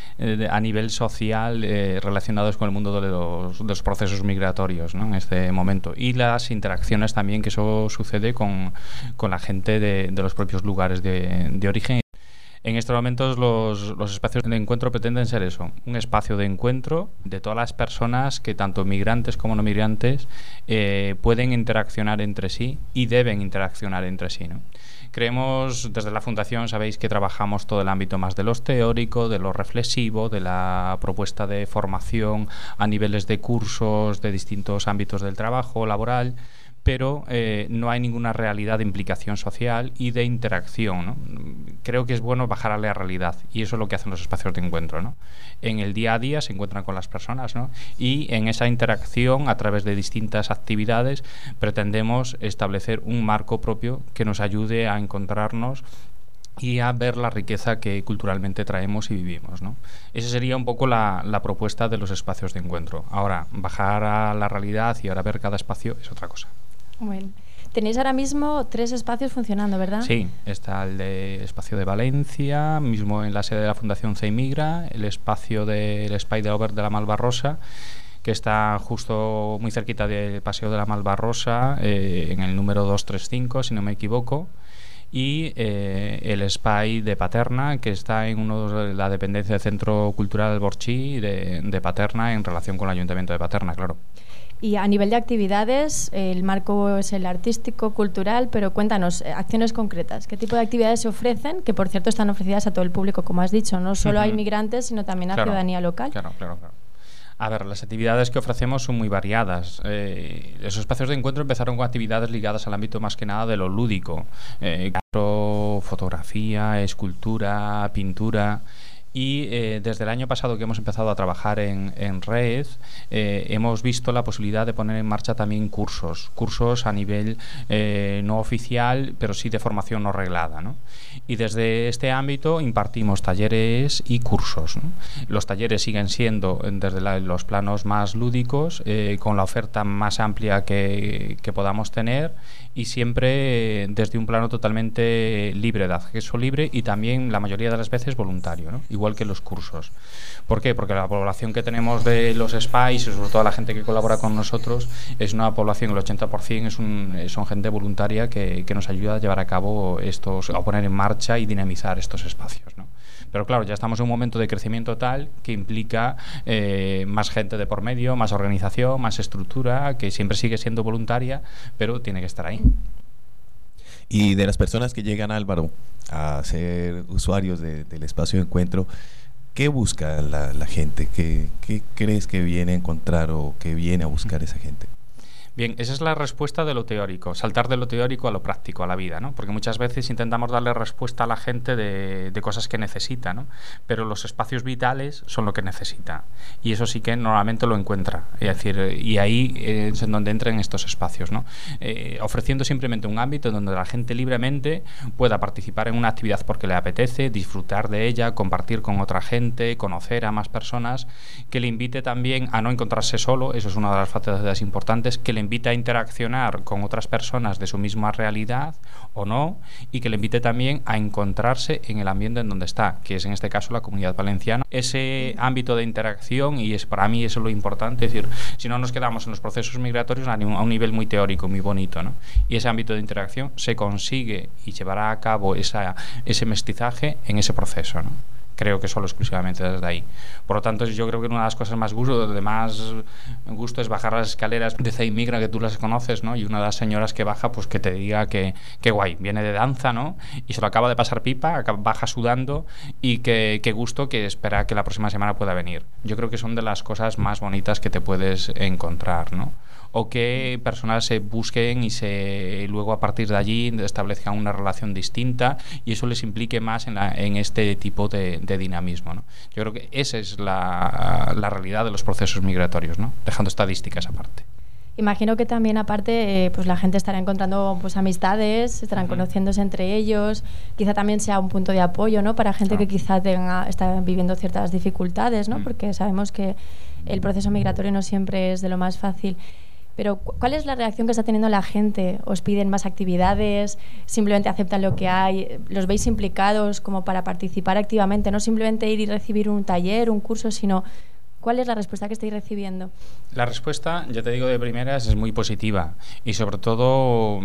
de a nivel social eh, relacionados con el mundo de los, de los procesos migratorios, ¿no? En este momento. Y las interacciones también que eso sucede con, con la gente de, de los propios lugares de, de origen. En estos momentos los, los espacios de encuentro pretenden ser eso, un espacio de encuentro de todas las personas que tanto migrantes como no migrantes eh, pueden interaccionar entre sí y deben interaccionar entre sí, ¿no? Creemos, desde la Fundación, sabéis que trabajamos todo el ámbito más de lo teórico, de lo reflexivo, de la propuesta de formación a niveles de cursos de distintos ámbitos del trabajo laboral, pero eh, no hay ninguna realidad de implicación social y de interacción, ¿no? Creo que es bueno bajar a la realidad y eso es lo que hacen los espacios de encuentro, ¿no? En el día a día se encuentran con las personas, ¿no? Y en esa interacción, a través de distintas actividades, pretendemos establecer un marco propio que nos ayude a encontrarnos y a ver la riqueza que culturalmente traemos y vivimos, ¿no? Esa sería un poco la, la propuesta de los espacios de encuentro. Ahora, bajar a la realidad y ahora ver cada espacio es otra cosa. Bueno, tenéis ahora mismo tres espacios funcionando, ¿verdad? Sí, está el de espacio de Valencia, mismo en la sede de la Fundación C I Migra, el espacio del Espai de l'Obert de la Malvarrosa, que está justo muy cerquita del Paseo de la Malvarrosa, eh, en el número doscientos treinta y cinco, si no me equivoco, y eh, el Espai de Paterna, que está en uno de la dependencia del Centro Cultural Borchí de, de Paterna, en relación con el Ayuntamiento de Paterna, claro. Y a nivel de actividades, el marco es el artístico, cultural, pero cuéntanos, acciones concretas. ¿Qué tipo de actividades se ofrecen? Que, por cierto, están ofrecidas a todo el público, como has dicho. No solo uh-huh. a inmigrantes, sino también a claro, ciudadanía local. Claro, claro, claro. A ver, las actividades que ofrecemos son muy variadas. Eh, los espacios de encuentro empezaron con actividades ligadas al ámbito más que nada de lo lúdico. Eh, fotografía, escultura, pintura... Y eh, desde el año pasado que hemos empezado a trabajar en, en red, eh, hemos visto la posibilidad de poner en marcha también cursos, cursos a nivel eh, no oficial, pero sí de formación no reglada, ¿no? Y desde este ámbito impartimos talleres y cursos, ¿no? Los talleres siguen siendo desde la, los planos más lúdicos, eh, con la oferta más amplia que, que podamos tener y siempre eh, desde un plano totalmente libre, de acceso libre y también la mayoría de las veces voluntario, ¿no? Igual que los cursos. ¿Por qué? Porque la población que tenemos de los SPAIs y sobre todo la gente que colabora con nosotros es una población, el ochenta por ciento es un, son gente voluntaria que, que nos ayuda a llevar a cabo estos, a poner en marcha y dinamizar estos espacios, ¿no? Pero claro, ya estamos en un momento de crecimiento tal que implica eh, más gente de por medio, más organización, más estructura, que siempre sigue siendo voluntaria, pero tiene que estar ahí. Y de las personas que llegan, Álvaro, a ser usuarios de, del espacio de encuentro, ¿qué busca la, la gente? ¿Qué, ¿Qué crees que viene a encontrar o que viene a buscar esa gente? Bien, esa es la respuesta de lo teórico, saltar de lo teórico a lo práctico, a la vida, ¿no? Porque muchas veces intentamos darle respuesta a la gente de, de cosas que necesita, ¿no? Pero los espacios vitales son lo que necesita y eso sí que normalmente lo encuentra, es decir, y ahí es en donde entran estos espacios, ¿no? Eh, ofreciendo simplemente un ámbito donde la gente libremente pueda participar en una actividad porque le apetece, disfrutar de ella, compartir con otra gente, conocer a más personas, que le invite también a no encontrarse solo, eso es una de las facetas importantes, que le invite a interaccionar con otras personas de su misma realidad o no, y que le invite también a encontrarse en el ambiente en donde está, que es en este caso la Comunidad Valenciana. Ese ámbito de interacción, y es para mí eso es lo importante, es decir, si no nos quedamos en los procesos migratorios a un, a un nivel muy teórico, muy bonito, ¿no? Y ese ámbito de interacción se consigue y llevará a cabo esa, ese mestizaje en ese proceso, ¿no? Creo que solo exclusivamente desde ahí. Por lo tanto, yo creo que una de las cosas más gusto, de más gusto es bajar las escaleras de C I Migra, que tú las conoces, ¿no? Y una de las señoras que baja, pues que te diga que, que guay, viene de danza, ¿no? Y se lo acaba de pasar pipa, baja sudando, y que, que gusto, que espera que la próxima semana pueda venir. Yo creo que son de las cosas más bonitas que te puedes encontrar, ¿no? O que personas se busquen y se luego a partir de allí establezcan una relación distinta, y eso les implique más en, la, en este tipo de, de dinamismo, ¿no? Yo creo que esa es la, la realidad de los procesos migratorios, ¿no? Dejando estadísticas aparte. Imagino que también aparte eh, pues la gente estará encontrando pues amistades, estarán uh-huh. conociéndose entre ellos, quizá también sea un punto de apoyo, ¿no? Para gente claro. que quizá tenga, está viviendo ciertas dificultades, ¿no? Uh-huh. Porque sabemos que el proceso migratorio no siempre es de lo más fácil. Pero ¿cuál es la reacción que está teniendo la gente? ¿Os piden más actividades? ¿Simplemente aceptan lo que hay? ¿Los veis implicados como para participar activamente? No simplemente ir y recibir un taller, un curso, sino ¿cuál es la respuesta que estáis recibiendo? La respuesta, ya te digo de primeras, es muy positiva, y sobre todo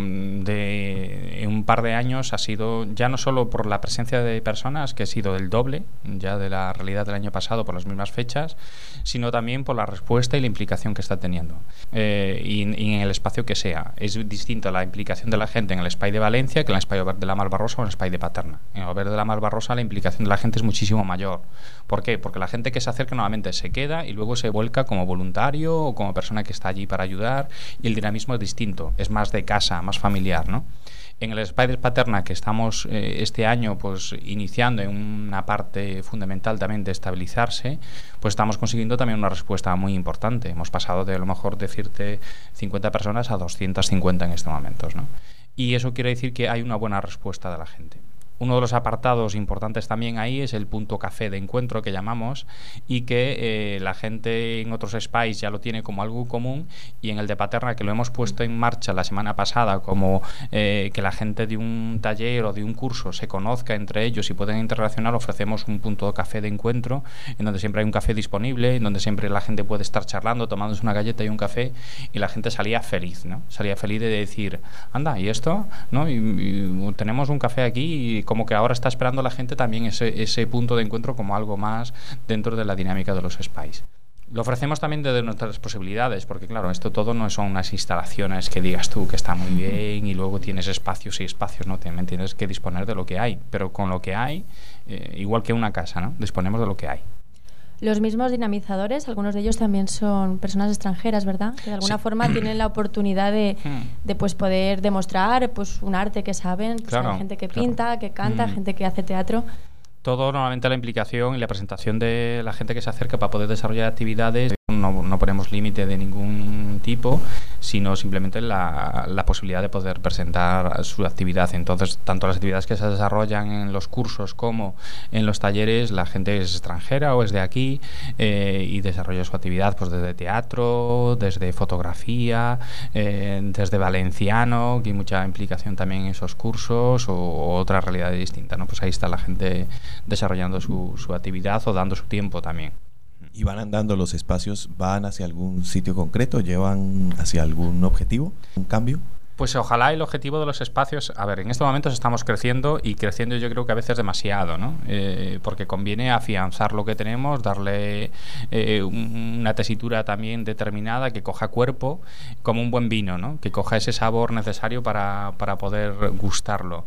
de en un par de años ha sido ya no solo por la presencia de personas, que ha sido el doble ya de la realidad del año pasado por las mismas fechas, sino también por la respuesta y la implicación que está teniendo, eh, y, y en el espacio que sea. Es distinto la implicación de la gente en el Espai de Valencia que en el Espai de la Malvarrosa o en el Espai de Paterna. En el Obert de la Malvarrosa la implicación de la gente es muchísimo mayor. ¿Por qué? Porque la gente que se acerca normalmente se queda y luego se vuelca como voluntario o como persona que está allí para ayudar, y el dinamismo es distinto, es más de casa, más familiar, ¿no? En el Espai de Paterna, que estamos eh, este año pues iniciando en una parte fundamental también de estabilizarse, pues estamos consiguiendo también una respuesta muy importante. Hemos pasado de a lo mejor decirte cincuenta personas a doscientas cincuenta en estos momentos, ¿no? Y eso quiere decir que hay una buena respuesta de la gente. Uno de los apartados importantes también ahí es el punto café de encuentro que llamamos, y que eh, la gente en otros spais ya lo tiene como algo común, y en el de Paterna, que lo hemos puesto en marcha la semana pasada, como eh, que la gente de un taller o de un curso se conozca entre ellos y pueden interrelacionar, ofrecemos un punto de café de encuentro en donde siempre hay un café disponible, en donde siempre la gente puede estar charlando, tomándose una galleta y un café, y la gente salía feliz, ¿no? Salía feliz de decir, anda, ¿y esto? ¿No? Y, y tenemos un café aquí, y como que ahora está esperando la gente también ese, ese punto de encuentro como algo más dentro de la dinámica de los spais. Lo ofrecemos también desde nuestras posibilidades, porque claro, esto todo no son unas instalaciones que digas tú que está muy bien y luego tienes espacios y espacios, no también tienes que disponer de lo que hay, pero con lo que hay, eh, igual que una casa, ¿no? Disponemos de lo que hay. Los mismos dinamizadores, algunos de ellos también son personas extranjeras, ¿verdad? Que de alguna sí. forma tienen la oportunidad de, de pues, poder demostrar pues, un arte que saben. Pues claro, hay gente que claro. pinta, que canta, mm. gente que hace teatro. Todo normalmente la implicación y la presentación de la gente que se acerca para poder desarrollar actividades. No, no ponemos límite de ningún tipo, sino simplemente la, la posibilidad de poder presentar su actividad. Entonces, tanto las actividades que se desarrollan en los cursos como en los talleres, la gente es extranjera o es de aquí eh, y desarrolla su actividad pues desde teatro, desde fotografía, eh, desde valenciano, que hay mucha implicación también en esos cursos, o, o otra realidad distinta, ¿no? Pues ahí está la gente desarrollando su, su actividad o dando su tiempo también. ¿Y van andando los espacios? ¿Van hacia algún sitio concreto? ¿Llevan hacia algún objetivo? ¿Un cambio? Pues ojalá el objetivo de los espacios... A ver, en estos momentos estamos creciendo, y creciendo yo creo que a veces demasiado, ¿no? Eh, porque conviene afianzar lo que tenemos, darle eh, una tesitura también determinada que coja cuerpo, como un buen vino, ¿no? Que coja ese sabor necesario para, para poder gustarlo.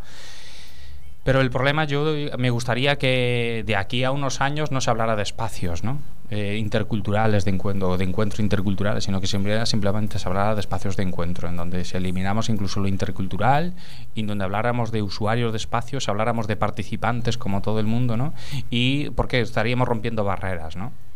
Pero el problema, yo me gustaría que de aquí a unos años no se hablara de espacios, ¿no? Eh, interculturales de encuentro, de encuentros interculturales, sino que siempre, simplemente se hablara de espacios de encuentro, en donde se eliminamos incluso lo intercultural, y en donde habláramos de usuarios de espacios, habláramos de participantes como todo el mundo, ¿no? Y porque estaríamos rompiendo barreras, ¿no?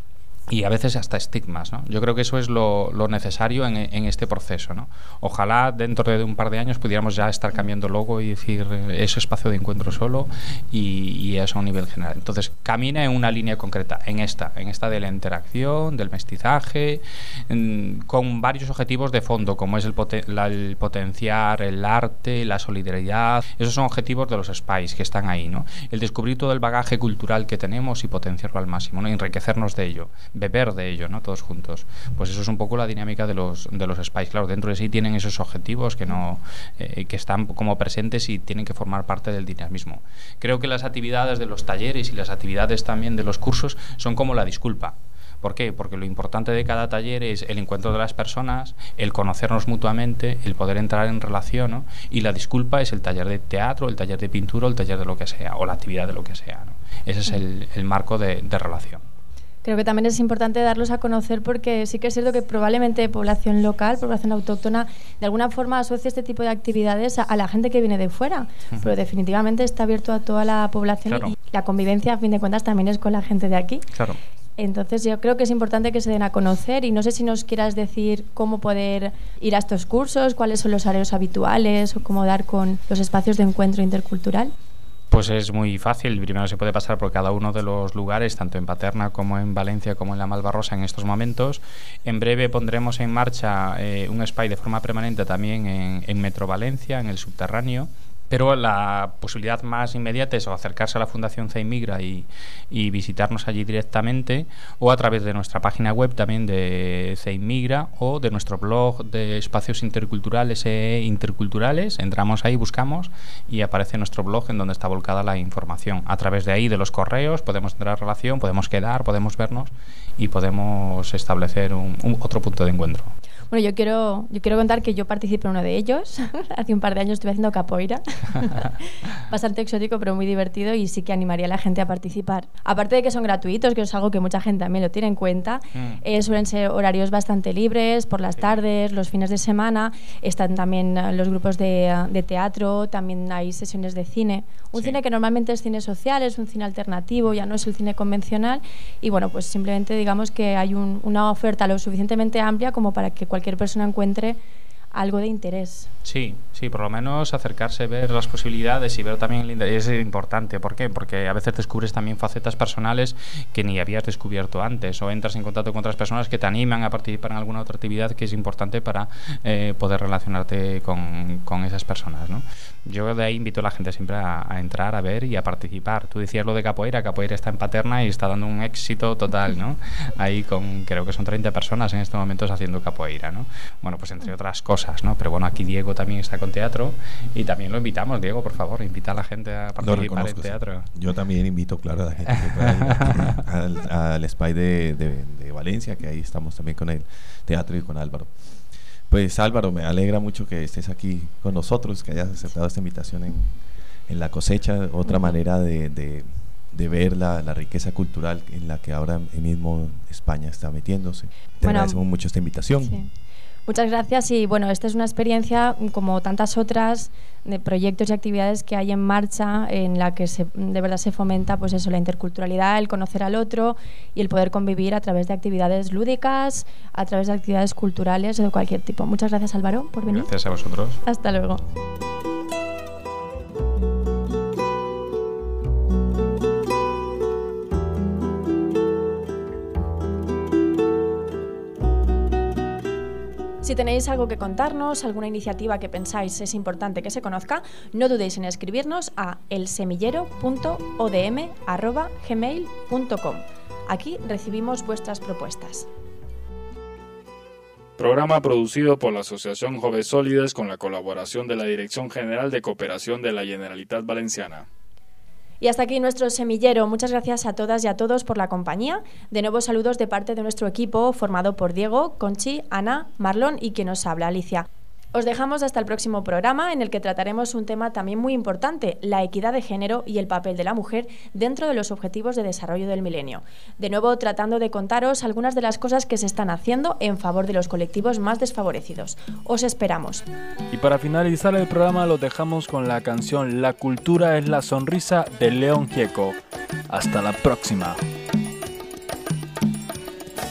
y a veces hasta estigmas, ¿no? Yo creo que eso es lo, lo necesario en, en este proceso, ¿no? Ojalá dentro de un par de años pudiéramos ya estar cambiando logo y decir eh, eso espacio de encuentro solo y, y eso a un nivel general. Entonces camina en una línea concreta, en esta, en esta de la interacción, del mestizaje, en, con varios objetivos de fondo, como es el, poten la, el potenciar el arte, la solidaridad. Esos son objetivos de los SPICE que están ahí, ¿no? El descubrir todo el bagaje cultural que tenemos y potenciarlo al máximo, ¿no? Enriquecernos de ello, beber de ello, ¿no? Todos juntos. Pues eso es un poco la dinámica de los de los SPICE. Claro, dentro de sí tienen esos objetivos que no eh, que están como presentes y tienen que formar parte del dinamismo. Creo que las actividades de los talleres y las actividades también de los cursos son como la disculpa. ¿Por qué? Porque lo importante de cada taller es el encuentro de las personas, el conocernos mutuamente, el poder entrar en relación, ¿no? Y la disculpa es el taller de teatro, el taller de pintura, o el taller de lo que sea, o la actividad de lo que sea, ¿no? Ese es el, el marco de, de relación. Creo que también es importante darlos a conocer porque sí que es cierto que probablemente población local, población autóctona, de alguna forma asocia este tipo de actividades a, a la gente que viene de fuera, uh-huh. pero definitivamente está abierto a toda la población, claro. Y la convivencia, a fin de cuentas, también es con la gente de aquí. Claro. Entonces yo creo que es importante que se den a conocer y no sé si nos quieras decir cómo poder ir a estos cursos, cuáles son los horarios habituales o cómo dar con los espacios de encuentro intercultural. Pues es muy fácil. Primero se puede pasar por cada uno de los lugares, tanto en Paterna como en Valencia como en la Malvarrosa en estos momentos. En breve pondremos en marcha eh, un S P I de forma permanente también en, en Metro Valencia, en el subterráneo. Pero la posibilidad más inmediata es o acercarse a la Fundación CEIMIGRA y, y visitarnos allí directamente, o a través de nuestra página web también de CEIMIGRA o de nuestro blog de espacios interculturales e interculturales. Entramos ahí, buscamos y aparece nuestro blog en donde está volcada la información. A través de ahí, de los correos, podemos entrar en relación, podemos quedar, podemos vernos y podemos establecer un, un otro punto de encuentro. Bueno, yo quiero, yo quiero contar que yo participé en uno de ellos. Hace un par de años estuve haciendo capoeira. Bastante exótico, pero muy divertido y sí que animaría a la gente a participar. Aparte de que son gratuitos, que es algo que mucha gente también lo tiene en cuenta, mm. eh, suelen ser horarios bastante libres, por las tardes, los fines de semana. Están también los grupos de, de teatro, también hay sesiones de cine. Un sí. cine que normalmente es cine social, es un cine alternativo, ya no es el cine convencional. Y bueno, pues simplemente digamos que hay un, una oferta lo suficientemente amplia como para que cualquier persona encuentre algo de interés. Sí, sí, por lo menos acercarse, ver las posibilidades y ver también el interés es importante. ¿Por qué? Porque a veces descubres también facetas personales que ni habías descubierto antes, o entras en contacto con otras personas que te animan a participar en alguna otra actividad que es importante para eh, poder relacionarte con, con esas personas, ¿no? Yo de ahí invito a la gente siempre a, a entrar, a ver y a participar. Tú decías lo de capoeira, capoeira está en Paterna y está dando un éxito total, ¿no? Ahí con, creo que son treinta personas en estos momentos haciendo capoeira, ¿no? Bueno, pues entre otras cosas, ¿no? Pero bueno, aquí Diego también está con teatro y también lo invitamos. Diego, por favor, invita a la gente a participar en teatro. Sí. Yo también invito, claro, a la gente que pueda ir al, al S P I de, de, de Valencia, que ahí estamos también con el teatro y con Álvaro. Pues Álvaro, me alegra mucho que estés aquí con nosotros, que hayas aceptado esta invitación en, en La Cosecha, otra uh-huh. manera de, de, de ver la, la riqueza cultural en la que ahora mismo España está metiéndose. Te bueno, agradecemos mucho esta invitación. Sí. Muchas gracias y bueno, esta es una experiencia como tantas otras de proyectos y actividades que hay en marcha en la que se, de verdad se fomenta pues eso, la interculturalidad, el conocer al otro y el poder convivir a través de actividades lúdicas, a través de actividades culturales de cualquier tipo. Muchas gracias, Álvaro, por venir. Gracias a vosotros. Hasta luego. Si tenéis algo que contarnos, alguna iniciativa que pensáis es importante que se conozca, no dudéis en escribirnos a elsemillero punto o d m arroba gmail punto com. Aquí recibimos vuestras propuestas. Programa producido por la Asociación Joves Sólides con la colaboración de la Dirección General de Cooperación de la Generalitat Valenciana. Y hasta aquí nuestro semillero. Muchas gracias a todas y a todos por la compañía. De nuevo saludos de parte de nuestro equipo formado por Diego, Conchi, Ana, Marlon y quien nos habla, Alicia. Os dejamos hasta el próximo programa en el que trataremos un tema también muy importante, la equidad de género y el papel de la mujer dentro de los Objetivos de Desarrollo del Milenio. De nuevo tratando de contaros algunas de las cosas que se están haciendo en favor de los colectivos más desfavorecidos. Os esperamos. Y para finalizar el programa lo dejamos con la canción La cultura es la sonrisa de León Gieco. Hasta la próxima.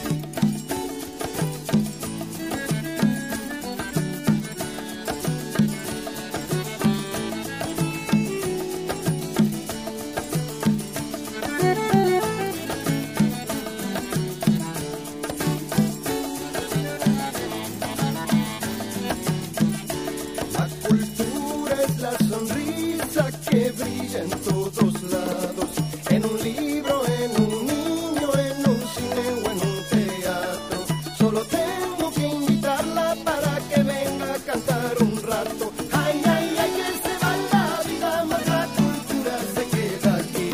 brilla en todos lados, en un libro, en un niño, en un cine o en un teatro. Solo tengo que invitarla para que venga a cantar un rato. Ay, ay, ay, que se va la vida, más la cultura se queda aquí.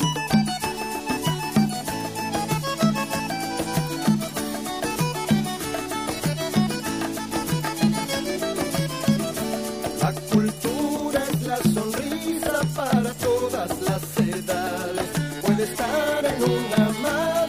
La cultura es la sonrisa para todas las edades. Puede estar en una mano